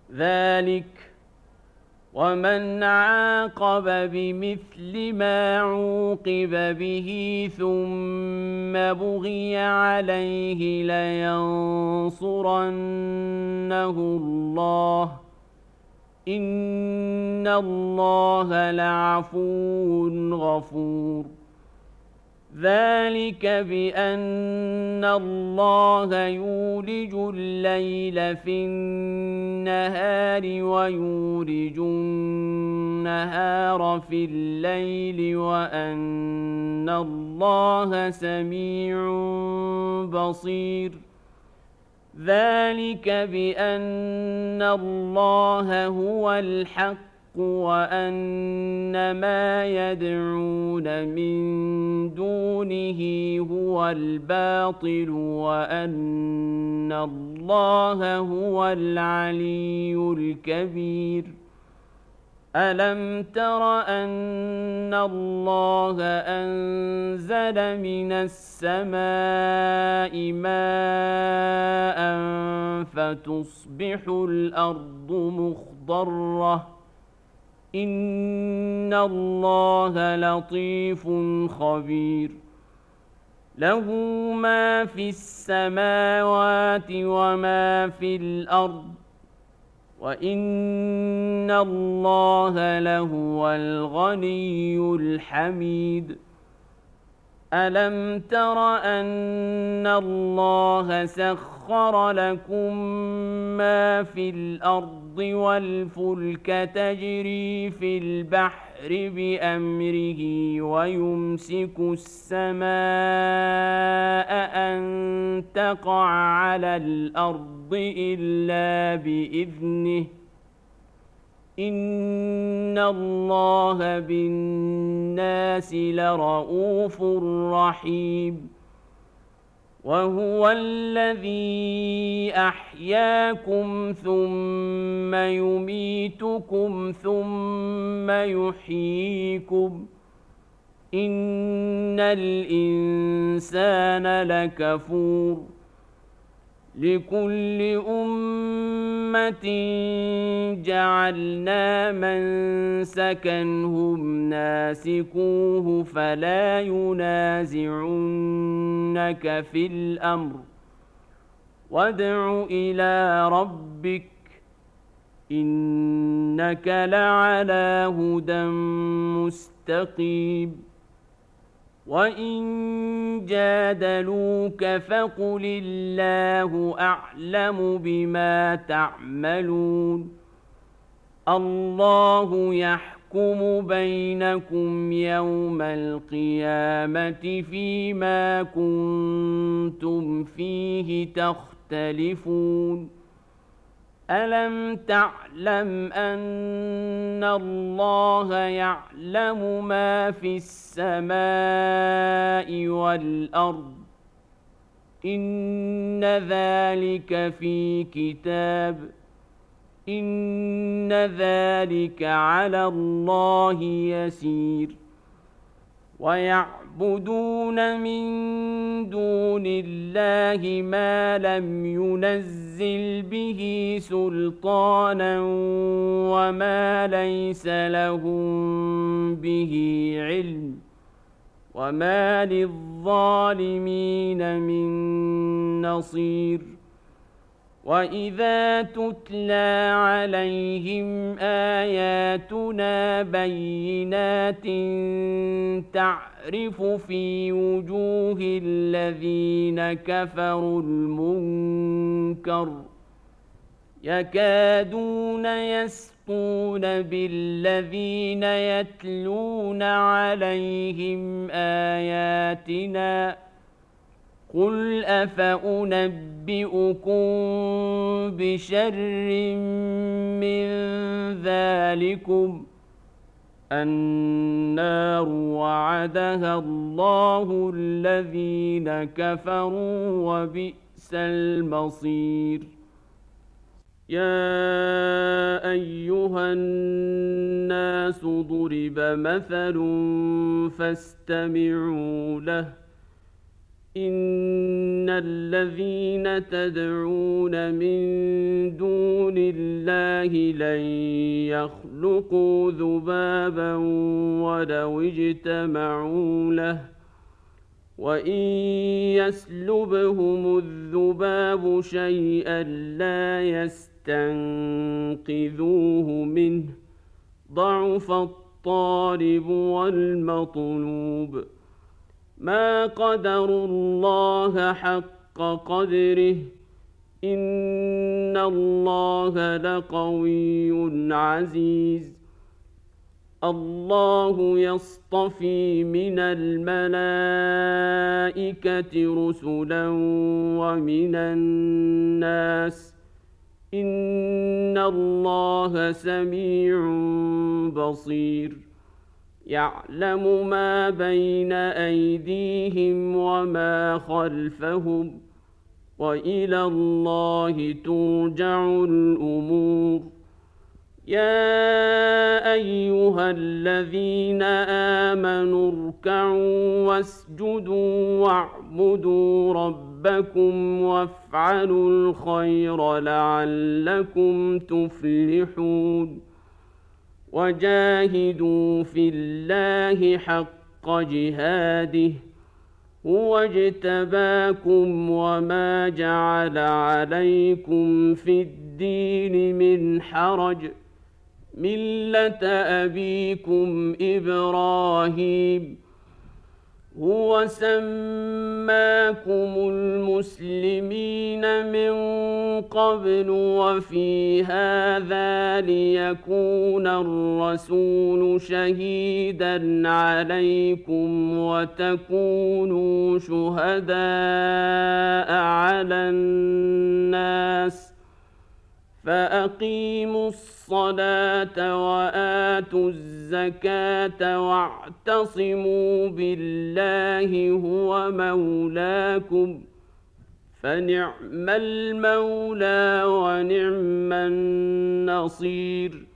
ذلك ومن عاقب بمثل ما عوقب به ثم بغي عليه لينصرنه الله إن الله لعفو غفور ذلك بأن الله يولج الليل في النهار ويولج النهار في الليل وأن الله سميع بصير ذلك بأن الله هو الحق وأن ما يدعون من دونه هو الباطل وأن الله هو العلي الكبير ألم تر أن الله أنزل من السماء ماء فتصبح الأرض مخضرة إن الله لطيف خبير له ما في السماوات وما في الأرض وإن الله لهو الغني الحميد ألم تر أن الله سخر لكم ما في الأرض والفلك تجري في البحر بأمره ويمسك السماء أن تقع على الأرض إلا بإذنه إن الله بالناس لرءوف رحيم وهو الذي أحياكم ثم يميتكم ثم يحييكم إن الإنسان لكفور لكل أمة جعلنا منسكا هم ناسكوه فلا ينازعنك في الأمر وادع إلى ربك إنك لعلى هدى مستقيم وإن جادلوك فقل الله أعلم بما تعملون الله يحكم بينكم يوم القيامة فيما كنتم فيه تختلفون ألم تعلم أن الله يعلم ما في السماء والأرض إن ذلك في كتاب إن ذلك على الله يسير ويعبدون من دون الله ما لم ينزل به سلطانا وما ليس لهم به علم وما للظالمين من نصير وإذا تتلى عليهم آياتنا بينات تعرف في وجوه الذين كفروا المنكر يكادون يسقون بالذين يتلون عليهم آياتنا قل أفأنبئكم بشر من ذلكم النار وعدها الله الذين كفروا وبئس المصير يا أيها الناس ضرب مثل فاستمعوا له إن الذين تدعون من دون الله لن يخلقوا ذبابا ولو اجتمعوا له وإن يسلبهم الذباب شيئا لا يستنقذوه منه ضعف الطالب والمطلوب ما قدروا الله حق قدره إن الله لقوي عزيز الله يصطفي من الملائكة رسلا ومن الناس إن الله سميع بصير يعلم ما بين أيديهم وما خلفهم وإلى الله ترجع الأمور يا أيها الذين آمنوا اركعوا واسجدوا واعبدوا ربكم وافعلوا الخير لعلكم تفلحون وجاهدوا في الله حق جهاده هو اجتباكم وما جعل عليكم في الدين من حرج ملة أبيكم إبراهيم هو سماكم المسلمين من قبل وفي هذا ليكون الرسول شهيدا عليكم وتكونوا شهداء على الناس فأقيموا الصلاة وآتوا الزكاة واعتصموا بالله هو مولاكم فنعم المولى ونعم النصير